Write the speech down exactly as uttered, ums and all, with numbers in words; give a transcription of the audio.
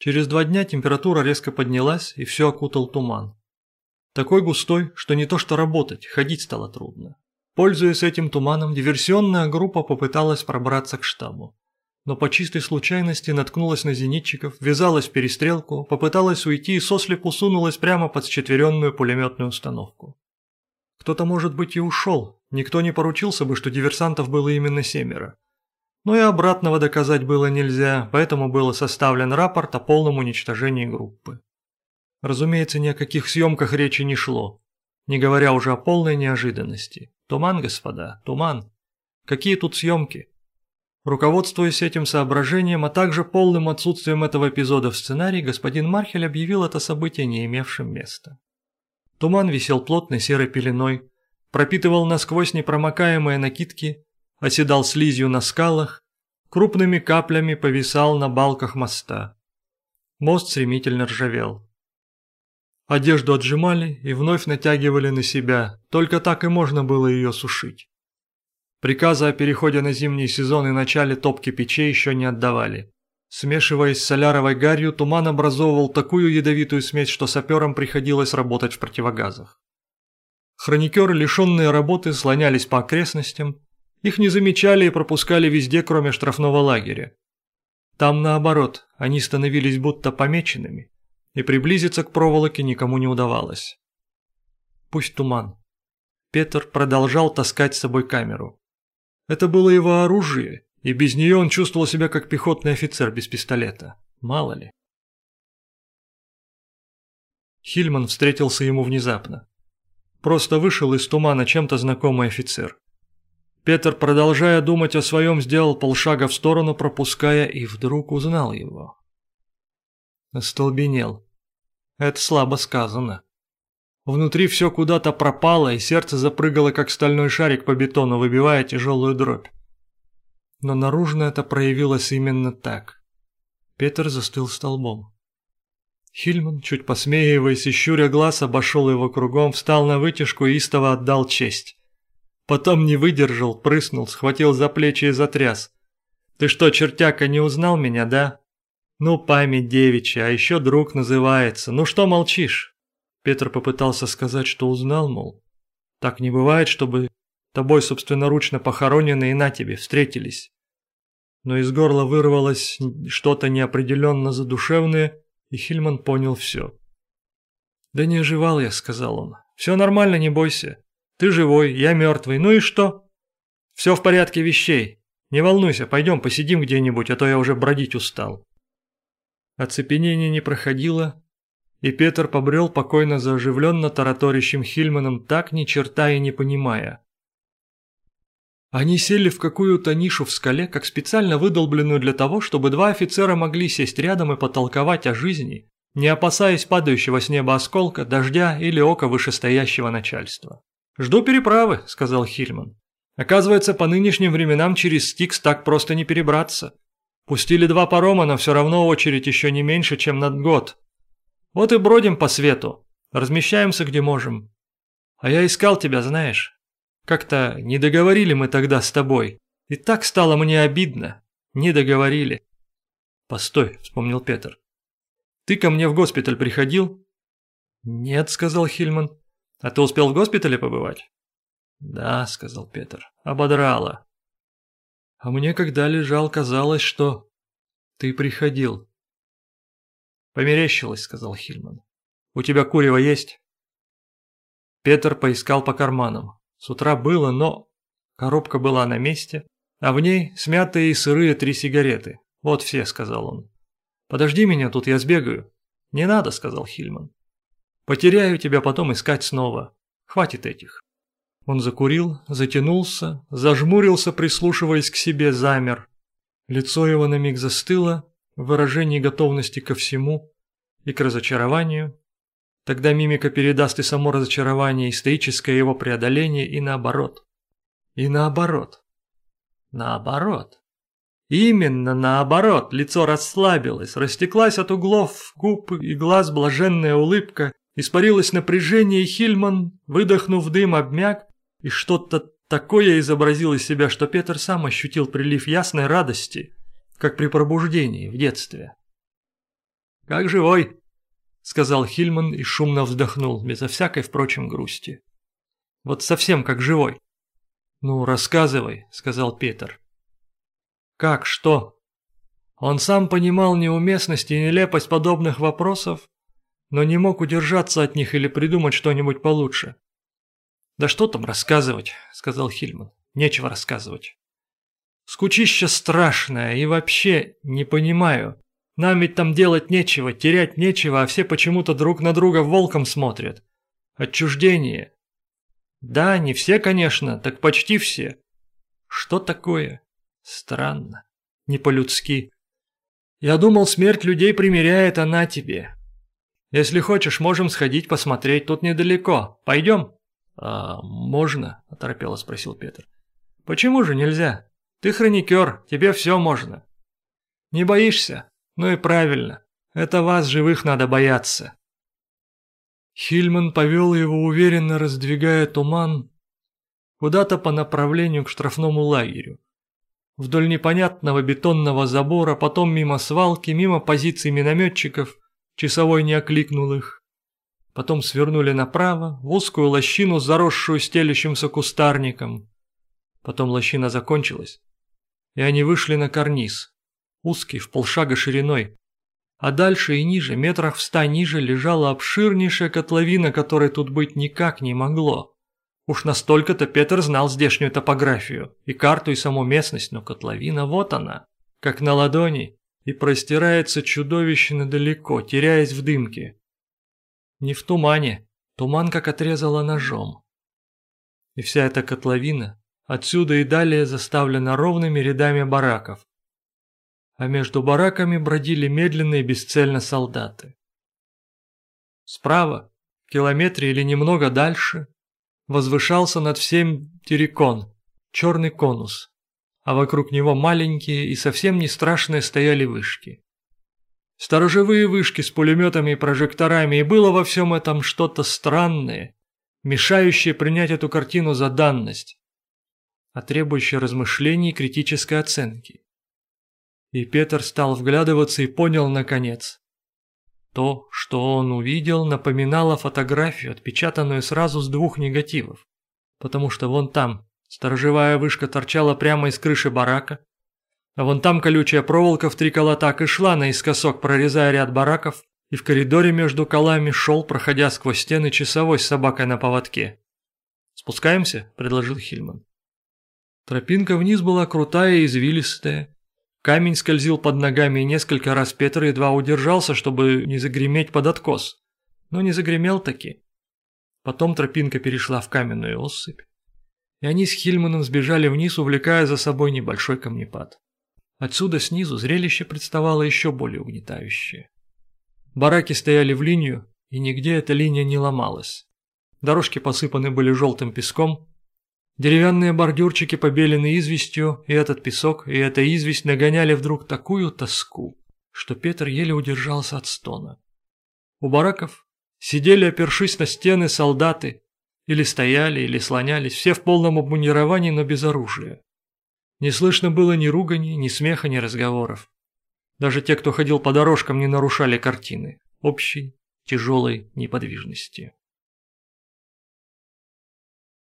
Через два дня температура резко поднялась, и все окутал туман. Такой густой, что не то что работать, ходить стало трудно. Пользуясь этим туманом, диверсионная группа попыталась пробраться к штабу. Но по чистой случайности наткнулась на зенитчиков, ввязалась в перестрелку, попыталась уйти и сослепу сунулась прямо под счетверенную пулеметную установку. Кто-то, может быть, и ушел, никто не поручился бы, что диверсантов было именно семеро. Но и обратного доказать было нельзя, поэтому был составлен рапорт о полном уничтожении группы. Разумеется, ни о каких съемках речи не шло, не говоря уже о полной неожиданности. Туман, господа, туман. Какие тут съемки? Руководствуясь этим соображением, а также полным отсутствием этого эпизода в сценарии, господин Мархель объявил это событие не имевшим места. Туман висел плотной серой пеленой, пропитывал насквозь непромокаемые накидки, оседал слизью на скалах, крупными каплями повисал на балках моста. Мост стремительно ржавел. Одежду отжимали и вновь натягивали на себя, только так и можно было ее сушить. Приказа о переходе на зимний сезон и начале топки печей еще не отдавали. Смешиваясь с соляровой гарью, туман образовывал такую ядовитую смесь, что саперам приходилось работать в противогазах. Хроникеры, лишенные работы, слонялись по окрестностям, их не замечали и пропускали везде, кроме штрафного лагеря. Там, наоборот, они становились будто помеченными, и приблизиться к проволоке никому не удавалось. Пусть туман. Петр продолжал таскать с собой камеру. Это было его оружие, и без нее он чувствовал себя как пехотный офицер без пистолета. Мало ли. Хильман встретился ему внезапно. Просто вышел из тумана чем-то знакомый офицер. Петр, продолжая думать о своем, сделал полшага в сторону, пропуская, и вдруг узнал его. Остолбенел. Это слабо сказано. Внутри все куда-то пропало, и сердце запрыгало, как стальной шарик по бетону, выбивая тяжелую дробь. Но наружно это проявилось именно так. Петр застыл столбом. Хильман, чуть посмеиваясь и щуря глаз, обошел его кругом, встал на вытяжку и истово отдал честь. Потом не выдержал, прыснул, схватил за плечи и затряс. «Ты что, чертяка, не узнал меня, да? Ну, память девичья, а еще друг называется. Ну что молчишь?» Петр попытался сказать, что узнал, мол. Так не бывает, чтобы тобой собственноручно похороненные и на тебе встретились. Но из горла вырвалось что-то неопределенно задушевное, и Хильман понял все. «Да не оживал я», — сказал он. «Все нормально, не бойся. Ты живой, я мертвый, ну и что? Все в порядке вещей. Не волнуйся, пойдем посидим где-нибудь, а то я уже бродить устал». Оцепенение не проходило, и Петр побрел покойно за оживленно тараторящим Хильманом, так ни черта и не понимая. Они сели в какую-то нишу в скале, как специально выдолбленную для того, чтобы два офицера могли сесть рядом и потолковать о жизни, не опасаясь падающего с неба осколка, дождя или ока вышестоящего начальства. «Жду переправы», — сказал Хильман. «Оказывается, по нынешним временам через Стикс так просто не перебраться. Пустили два парома, но все равно очередь еще не меньше, чем на год. Вот и бродим по свету, размещаемся где можем. А я искал тебя, знаешь. Как-то не договорили мы тогда с тобой. И так стало мне обидно. Не договорили». «Постой», — вспомнил Петр. «Ты ко мне в госпиталь приходил?» «Нет», — сказал Хильман. «А ты успел в госпитале побывать?» «Да», — сказал Петр, — «ободрало». «А мне, когда лежал, казалось, что ты приходил». «Померещилось», — сказал Хильман. «У тебя курево есть?» Петр поискал по карманам. С утра было, но коробка была на месте, а в ней смятые и сырые три сигареты. «Вот все», — сказал он. «Подожди меня, тут я сбегаю». «Не надо», — сказал Хильман. «Потеряю тебя, потом искать снова. Хватит этих». Он закурил, затянулся, зажмурился, прислушиваясь к себе, замер. Лицо его на миг застыло в выражении готовности ко всему и к разочарованию. Тогда мимика передаст и само разочарование, и стоическое его преодоление, и наоборот. И наоборот. Наоборот. Именно наоборот. Лицо расслабилось, растеклась от углов губ и глаз блаженная улыбка, испарилось напряжение, и Хильман, выдохнув дым, обмяк, и что-то такое изобразил из себя, что Петр сам ощутил прилив ясной радости, как при пробуждении в детстве. «Как живой», — сказал Хильман и шумно вздохнул, безо всякой, впрочем, грусти. «Вот совсем как живой». «Ну, рассказывай», — сказал Петр. «Как, что?» Он сам понимал неуместность и нелепость подобных вопросов, но не мог удержаться от них или придумать что-нибудь получше. «Да что там рассказывать», — сказал Хильман. «Нечего рассказывать. Скучище страшное, и вообще не понимаю. Нам ведь там делать нечего, терять нечего, а все почему-то друг на друга волком смотрят. Отчуждение. Да, не все, конечно, так почти все. Что такое? Странно. Не по-людски. Я думал, смерть людей примиряет, она тебе. Если хочешь, можем сходить посмотреть, тут недалеко. Пойдем?» «А можно?» – оторопело спросил Петр. «Почему же нельзя? Ты хроникер, тебе все можно. Не боишься? Ну и правильно. Это вас, живых, надо бояться». Хильман повел его, уверенно раздвигая туман, куда-то по направлению к штрафному лагерю. Вдоль непонятного бетонного забора, потом мимо свалки, мимо позиций минометчиков, часовой не окликнул их. Потом свернули направо, в узкую лощину, заросшую стелющимся кустарником. Потом лощина закончилась, и они вышли на карниз, узкий, в полшага шириной. А дальше и ниже, метрах в ста ниже, лежала обширнейшая котловина, которой тут быть никак не могло. Уж настолько-то Петр знал здешнюю топографию, и карту, и саму местность, но котловина вот она, как на ладони, и простирается чудовищно далеко, теряясь в дымке. Не в тумане, туман как отрезало ножом. И вся эта котловина отсюда и далее заставлена ровными рядами бараков. А между бараками бродили медленно и бесцельно солдаты. Справа, в километре или немного дальше, возвышался над всем террикон, черный конус, а вокруг него маленькие и совсем не страшные стояли вышки. Сторожевые вышки с пулеметами и прожекторами, и было во всем этом что-то странное, мешающее принять эту картину за данность, а требующее размышлений и критической оценки. И Петр стал вглядываться и понял, наконец. То, что он увидел, напоминало фотографию, отпечатанную сразу с двух негативов, потому что вон там сторожевая вышка торчала прямо из крыши барака, а вон там колючая проволока в три кола так и шла наискосок, прорезая ряд бараков, и в коридоре между колами шел, проходя сквозь стены, часовой с собакой на поводке. «Спускаемся?» – предложил Хильман. Тропинка вниз была крутая и извилистая. Камень скользил под ногами, и несколько раз Петр едва удержался, чтобы не загреметь под откос. Но не загремел таки. Потом тропинка перешла в каменную осыпь, и они с Хильманом сбежали вниз, увлекая за собой небольшой камнепад. Отсюда снизу зрелище представало еще более угнетающее. Бараки стояли в линию, и нигде эта линия не ломалась. Дорожки посыпаны были желтым песком, деревянные бордюрчики побелены известью, и этот песок, и эта известь нагоняли вдруг такую тоску, что Петр еле удержался от стона. У бараков сидели, опершись на стены, солдаты, или стояли, или слонялись, все в полном обмундировании, но без оружия. Не слышно было ни ругани, ни смеха, ни разговоров. Даже те, кто ходил по дорожкам, не нарушали картины общей тяжелой неподвижности.